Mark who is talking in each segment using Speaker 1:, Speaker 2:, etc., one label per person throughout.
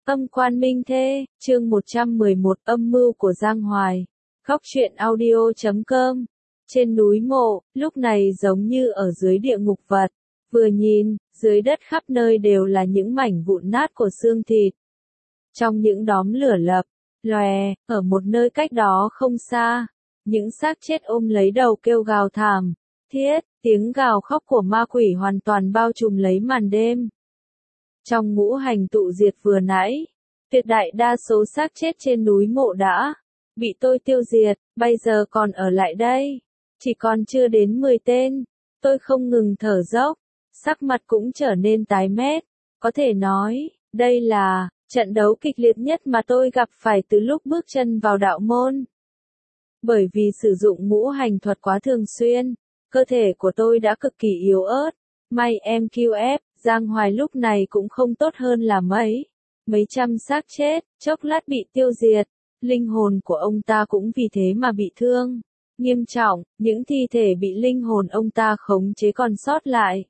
Speaker 1: Âm quan minh thê, chương 111 âm mưu của Giang Hoài. Góc truyện audio.com. Trên núi mộ, lúc này giống như ở dưới địa ngục vật. Vừa nhìn, dưới đất khắp nơi đều là những mảnh vụn nát của xương thịt. Trong những đóm lửa lập, lòe, ở một nơi cách đó không xa, những xác chết ôm lấy đầu kêu gào thảm. Thiết, tiếng gào khóc của ma quỷ hoàn toàn bao trùm lấy màn đêm. Trong ngũ hành tụ diệt vừa nãy, tuyệt đại đa số xác chết trên núi mộ đã bị tôi tiêu diệt, bây giờ còn ở lại đây. Chỉ còn chưa đến 10 tên, tôi không ngừng thở dốc, sắc mặt cũng trở nên tái mét. Có thể nói, đây là trận đấu kịch liệt nhất mà tôi gặp phải từ lúc bước chân vào đạo môn. Bởi vì sử dụng ngũ hành thuật quá thường xuyên, cơ thể của tôi đã cực kỳ yếu ớt. May MQF, Giang Hoài lúc này cũng không tốt hơn là mấy trăm xác chết, chốc lát bị tiêu diệt, linh hồn của ông ta cũng vì thế mà bị thương nghiêm trọng, những thi thể bị linh hồn ông ta khống chế còn sót lại.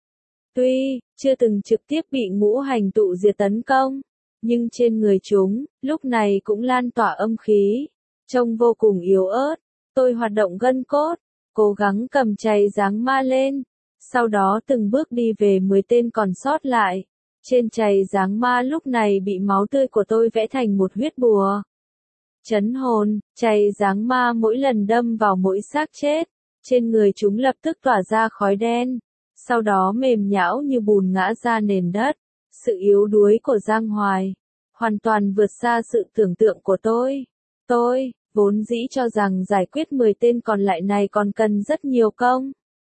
Speaker 1: Tuy chưa từng trực tiếp bị ngũ hành tụ diệt tấn công, nhưng trên người chúng, lúc này cũng lan tỏa âm khí, trông vô cùng yếu ớt. Tôi hoạt động gân cốt, cố gắng cầm chày giáng ma lên, sau đó từng bước đi về 10 tên còn sót lại. Trên chày giáng ma lúc này bị máu tươi của tôi vẽ thành một huyết bùa. Chấn hồn, chày giáng ma mỗi lần đâm vào mỗi xác chết, trên người chúng lập tức tỏa ra khói đen, sau đó mềm nhão như bùn ngã ra nền đất. Sự yếu đuối của Giang Hoài hoàn toàn vượt xa sự tưởng tượng của tôi. Tôi vốn dĩ cho rằng giải quyết 10 tên còn lại này còn cần rất nhiều công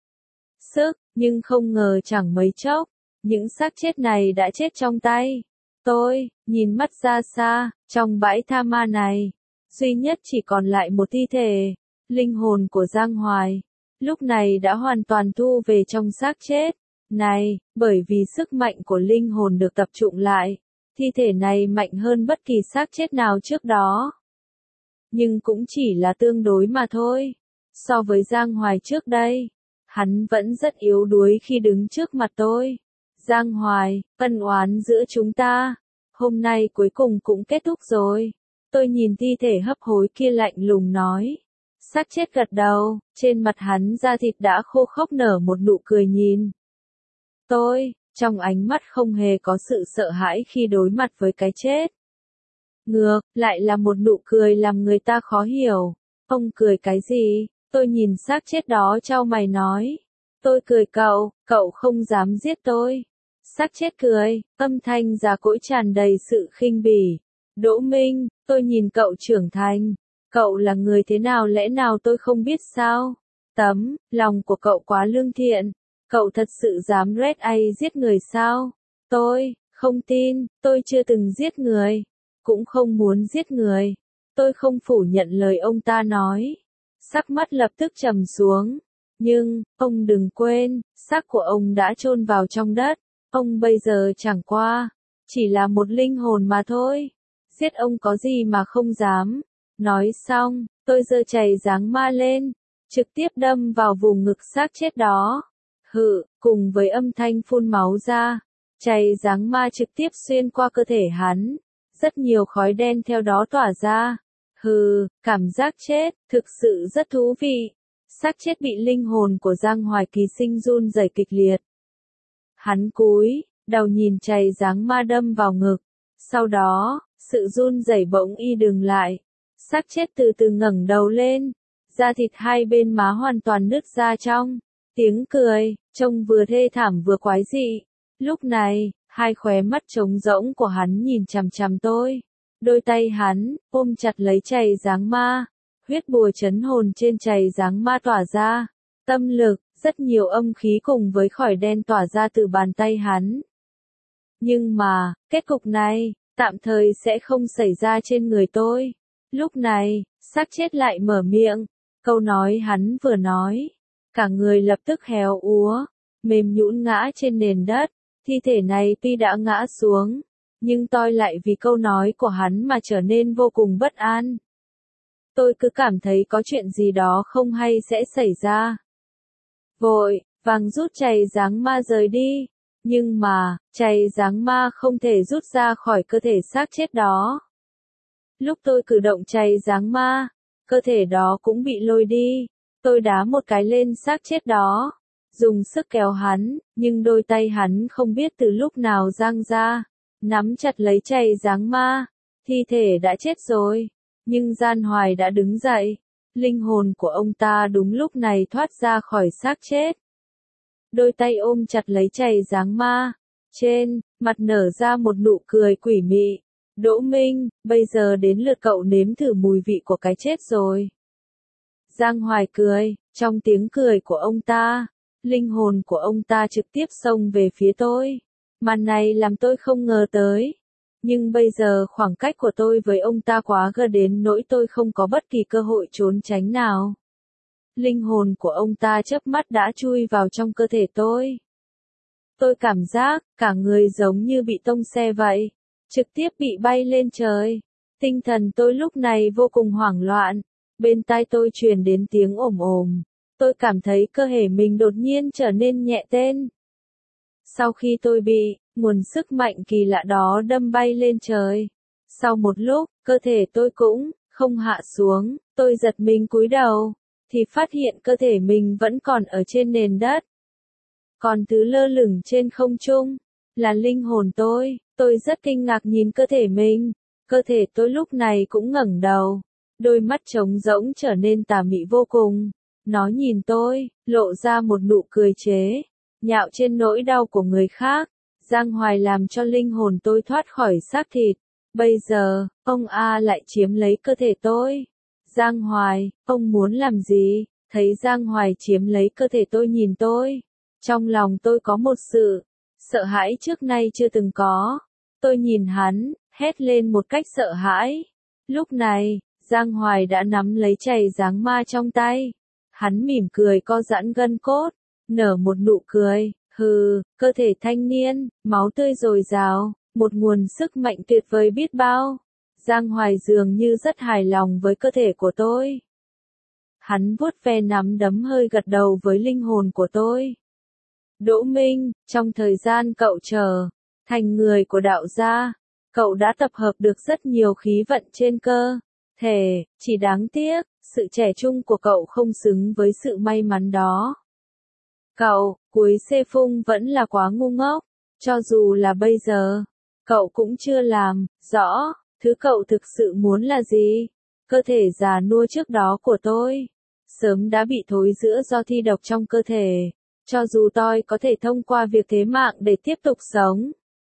Speaker 1: sức, nhưng không ngờ chẳng mấy chốc, những xác chết này đã chết trong tay. Tôi nhìn mắt ra xa, trong bãi tha ma này, duy nhất chỉ còn lại một thi thể. Linh hồn của Giang Hoài lúc này đã hoàn toàn thu về trong xác chết này, bởi vì sức mạnh của linh hồn được tập trung lại, thi thể này mạnh hơn bất kỳ xác chết nào trước đó. Nhưng cũng chỉ là tương đối mà thôi. So với Giang Hoài trước đây, hắn vẫn rất yếu đuối khi đứng trước mặt tôi. Giang Hoài, ân oán giữa chúng ta, hôm nay cuối cùng cũng kết thúc rồi. Tôi nhìn thi thể hấp hối kia lạnh lùng nói. Xác chết gật đầu, trên mặt hắn da thịt đã khô khốc nở một nụ cười nhìn tôi, trong ánh mắt không hề có sự sợ hãi khi đối mặt với cái chết. Ngược lại là một nụ cười làm người ta khó hiểu. Ông cười cái gì? Tôi nhìn xác chết đó chau mày nói. Tôi cười cậu không dám giết tôi. Xác chết cười, âm thanh già cỗi tràn đầy sự khinh bỉ. Đỗ Minh, tôi nhìn cậu trưởng thành. Cậu là người thế nào lẽ nào tôi không biết sao? Lòng của cậu quá lương thiện. Cậu thật sự dám red ai giết người sao? Tôi không tin, tôi chưa từng giết người. Cũng không muốn giết người. Tôi không phủ nhận lời ông ta nói. Sắc mắt lập tức trầm xuống. Nhưng, ông đừng quên, xác của ông đã chôn vào trong đất. Ông bây giờ chẳng qua chỉ là một linh hồn mà thôi. Giết ông có gì mà không dám. Nói xong, tôi giơ chày giáng ma lên, trực tiếp đâm vào vùng ngực xác chết đó. Hự, cùng với âm thanh phun máu ra, chày giáng ma trực tiếp xuyên qua cơ thể hắn. Rất nhiều khói đen theo đó tỏa ra. Hừ, cảm giác chết, thực sự rất thú vị. Xác chết bị linh hồn của Giang Hoài Kỳ sinh run rẩy kịch liệt. Hắn cúi đầu nhìn chày giáng ma đâm vào ngực. Sau đó, sự run rẩy bỗng dừng lại. Xác chết từ từ ngẩng đầu lên. Da thịt hai bên má hoàn toàn nứt ra trong tiếng cười, trông vừa thê thảm vừa quái dị. Lúc này, hai khóe mắt trống rỗng của hắn nhìn chằm chằm tôi. Đôi tay hắn ôm chặt lấy chày giáng ma. Huyết bùa chấn hồn trên chày giáng ma tỏa ra. Tâm lực, rất nhiều âm khí cùng với khói đen tỏa ra từ bàn tay hắn. Nhưng mà, kết cục này, tạm thời sẽ không xảy ra trên người tôi. Lúc này, xác chết lại mở miệng. Câu nói hắn vừa nói, cả người lập tức héo úa, mềm nhũn ngã trên nền đất. Thi thể này tuy đã ngã xuống, nhưng tôi lại vì câu nói của hắn mà trở nên vô cùng bất an. Tôi cứ cảm thấy có chuyện gì đó không hay sẽ xảy ra. Vội vàng rút chày giáng ma rời đi, Nhưng mà, chày dáng ma không thể rút ra khỏi cơ thể xác chết đó. Lúc tôi cử động chày dáng ma, cơ thể đó cũng bị lôi đi. Tôi đá một cái lên xác chết đó, dùng sức kéo hắn, nhưng đôi tay hắn không biết từ lúc nào giang ra, nắm chặt lấy chày dáng ma. Thi thể đã chết rồi, nhưng Gian Hoài đã đứng dậy. Linh hồn của ông ta đúng lúc này thoát ra khỏi xác chết. Đôi tay ôm chặt lấy chày dáng ma. Trên mặt nở ra một nụ cười quỷ mị. Đỗ Minh, bây giờ đến lượt cậu nếm thử mùi vị của cái chết rồi. Giang Hoài cười, trong tiếng cười của ông ta, linh hồn của ông ta trực tiếp xông về phía tôi. Màn này làm tôi không ngờ tới. Nhưng bây giờ khoảng cách của tôi với ông ta quá gần đến nỗi tôi không có bất kỳ cơ hội trốn tránh nào. Linh hồn của ông ta chớp mắt đã chui vào trong cơ thể tôi. Tôi cảm giác, cả người giống như bị tông xe vậy, trực tiếp bị bay lên trời. Tinh thần tôi lúc này vô cùng hoảng loạn, bên tai tôi truyền đến tiếng ồm ồm. Tôi cảm thấy cơ thể mình đột nhiên trở nên nhẹ tên. Sau khi tôi bị nguồn sức mạnh kỳ lạ đó đâm bay lên trời, sau một lúc, cơ thể tôi cũng không hạ xuống, tôi giật mình cúi đầu, thì phát hiện cơ thể mình vẫn còn ở trên nền đất. Còn thứ lơ lửng trên không trung, là linh hồn tôi rất kinh ngạc nhìn cơ thể mình, cơ thể tôi lúc này cũng ngẩng đầu, đôi mắt trống rỗng trở nên tà mị vô cùng, nó nhìn tôi, lộ ra một nụ cười chế, nhạo trên nỗi đau của người khác. Giang Hoài làm cho linh hồn tôi thoát khỏi xác thịt, bây giờ, ông A lại chiếm lấy cơ thể tôi. Giang Hoài, ông muốn làm gì? Thấy Giang Hoài chiếm lấy cơ thể tôi nhìn tôi. Trong lòng tôi có một sự sợ hãi trước nay chưa từng có. Tôi nhìn hắn, hét lên một cách sợ hãi. Lúc này, Giang Hoài đã nắm lấy chày dáng ma trong tay. Hắn mỉm cười co giãn gân cốt, nở một nụ cười. Hừ, cơ thể thanh niên, máu tươi dồi dào, một nguồn sức mạnh tuyệt vời biết bao. Giang Hoài dường như rất hài lòng với cơ thể của tôi. Hắn vuốt ve nắm đấm hơi gật đầu với linh hồn của tôi. Đỗ Minh, trong thời gian cậu trở thành người của đạo gia, cậu đã tập hợp được rất nhiều khí vận trên cơ thể, chỉ đáng tiếc, sự trẻ trung của cậu không xứng với sự may mắn đó. Cậu, cuối xê phung vẫn là quá ngu ngốc, cho dù là bây giờ, cậu cũng chưa làm rõ, thứ cậu thực sự muốn là gì. Cơ thể già nua trước đó của tôi, sớm đã bị thối rữa do thi độc trong cơ thể, cho dù tôi có thể thông qua việc thế mạng để tiếp tục sống.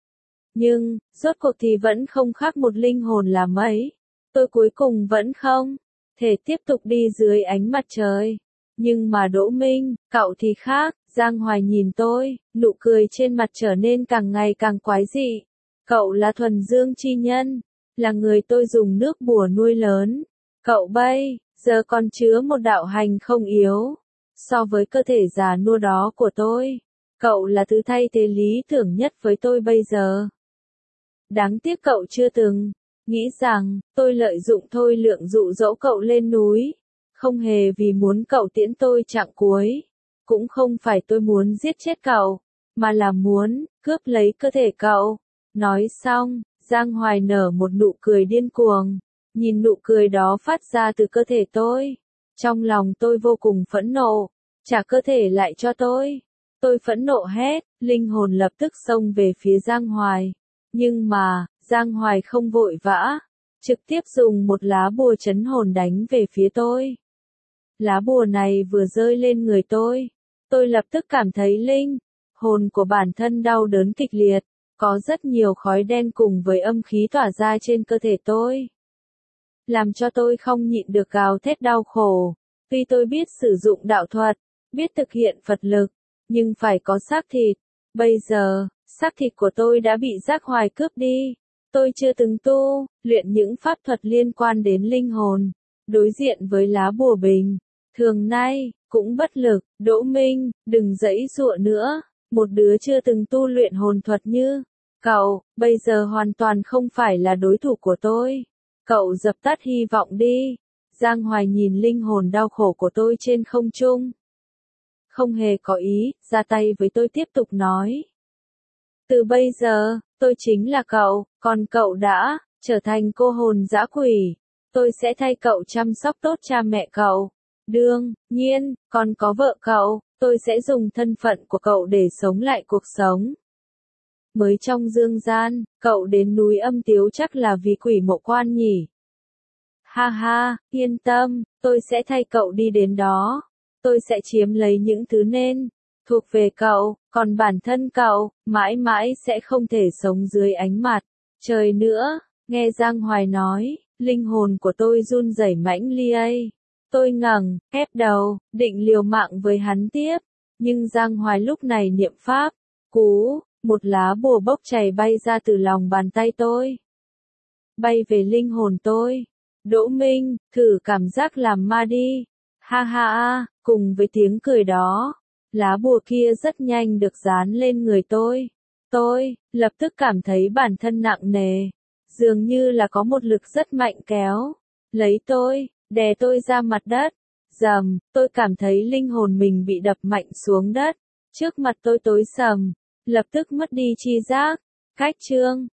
Speaker 1: Nhưng, rốt cuộc thì vẫn không khác một linh hồn là mấy. Tôi cuối cùng vẫn không thể tiếp tục đi dưới ánh mặt trời. Nhưng mà Đỗ Minh, cậu thì khác. Giang Hoài nhìn tôi, nụ cười trên mặt trở nên càng ngày càng quái dị. Cậu là thuần dương chi nhân, là người tôi dùng nước bùa nuôi lớn. Cậu bây giờ còn chứa một đạo hành không yếu. So với cơ thể già nua đó của tôi, cậu là thứ thay thế lý tưởng nhất với tôi bây giờ. Đáng tiếc cậu chưa từng nghĩ rằng tôi lợi dụng thôi lượng dụ dỗ cậu lên núi, không hề vì muốn cậu tiễn tôi chặng cuối, cũng không phải tôi muốn giết chết cậu, mà là muốn cướp lấy cơ thể cậu. Nói xong, Giang Hoài nở một nụ cười điên cuồng, nhìn nụ cười đó phát ra từ cơ thể tôi. Trong lòng tôi vô cùng phẫn nộ, trả cơ thể lại cho tôi. Tôi phẫn nộ hét, linh hồn lập tức xông về phía Giang Hoài. Nhưng mà, Giang Hoài không vội vã, trực tiếp dùng một lá bùa trấn hồn đánh về phía tôi. Lá bùa này vừa rơi lên người tôi lập tức cảm thấy linh hồn của bản thân đau đớn kịch liệt, có rất nhiều khói đen cùng với âm khí tỏa ra trên cơ thể tôi. Làm cho tôi không nhịn được gào thét đau khổ. Tuy tôi biết sử dụng đạo thuật, biết thực hiện Phật lực, nhưng phải có xác thịt. Bây giờ, xác thịt của tôi đã bị Giác Hoài cướp đi. Tôi chưa từng tu luyện những pháp thuật liên quan đến linh hồn. Đối diện với lá bùa bình thường nay, cũng bất lực. Đỗ Minh, đừng giãy giụa nữa. Một đứa chưa từng tu luyện hồn thuật như cậu, bây giờ hoàn toàn không phải là đối thủ của tôi. Cậu dập tắt hy vọng đi. Giang Hoài nhìn linh hồn đau khổ của tôi trên không trung. Không hề có ý ra tay với tôi, tiếp tục nói. Từ bây giờ, tôi chính là cậu, còn cậu đã trở thành cô hồn dã quỷ. Tôi sẽ thay cậu chăm sóc tốt cha mẹ cậu. Đương nhiên, còn có vợ cậu, tôi sẽ dùng thân phận của cậu để sống lại cuộc sống. Mới trong dương gian, cậu đến núi Âm Tiếu chắc là vì quỷ mộ quan nhỉ? Ha ha, yên tâm, tôi sẽ thay cậu đi đến đó. Tôi sẽ chiếm lấy những thứ nên thuộc về cậu, còn bản thân cậu, mãi mãi sẽ không thể sống dưới ánh mặt trời nữa. Nghe Giang Hoài nói, linh hồn của tôi run rẩy mãnh liệt. Tôi ngẩng, ép đầu, định liều mạng với hắn tiếp. Nhưng Giang Hoài lúc này niệm pháp, cú, một lá bùa bốc chảy bay ra từ lòng bàn tay tôi. Bay về linh hồn tôi. Đỗ Minh, thử cảm giác làm ma đi. Ha ha ha, cùng với tiếng cười đó, lá bùa kia rất nhanh được dán lên người tôi. Tôi lập tức cảm thấy bản thân nặng nề, dường như là có một lực rất mạnh kéo lấy tôi, đè tôi ra mặt đất. Rầm, tôi cảm thấy linh hồn mình bị đập mạnh xuống đất. Trước mặt tôi tối sầm, lập tức mất đi tri giác. Cách chương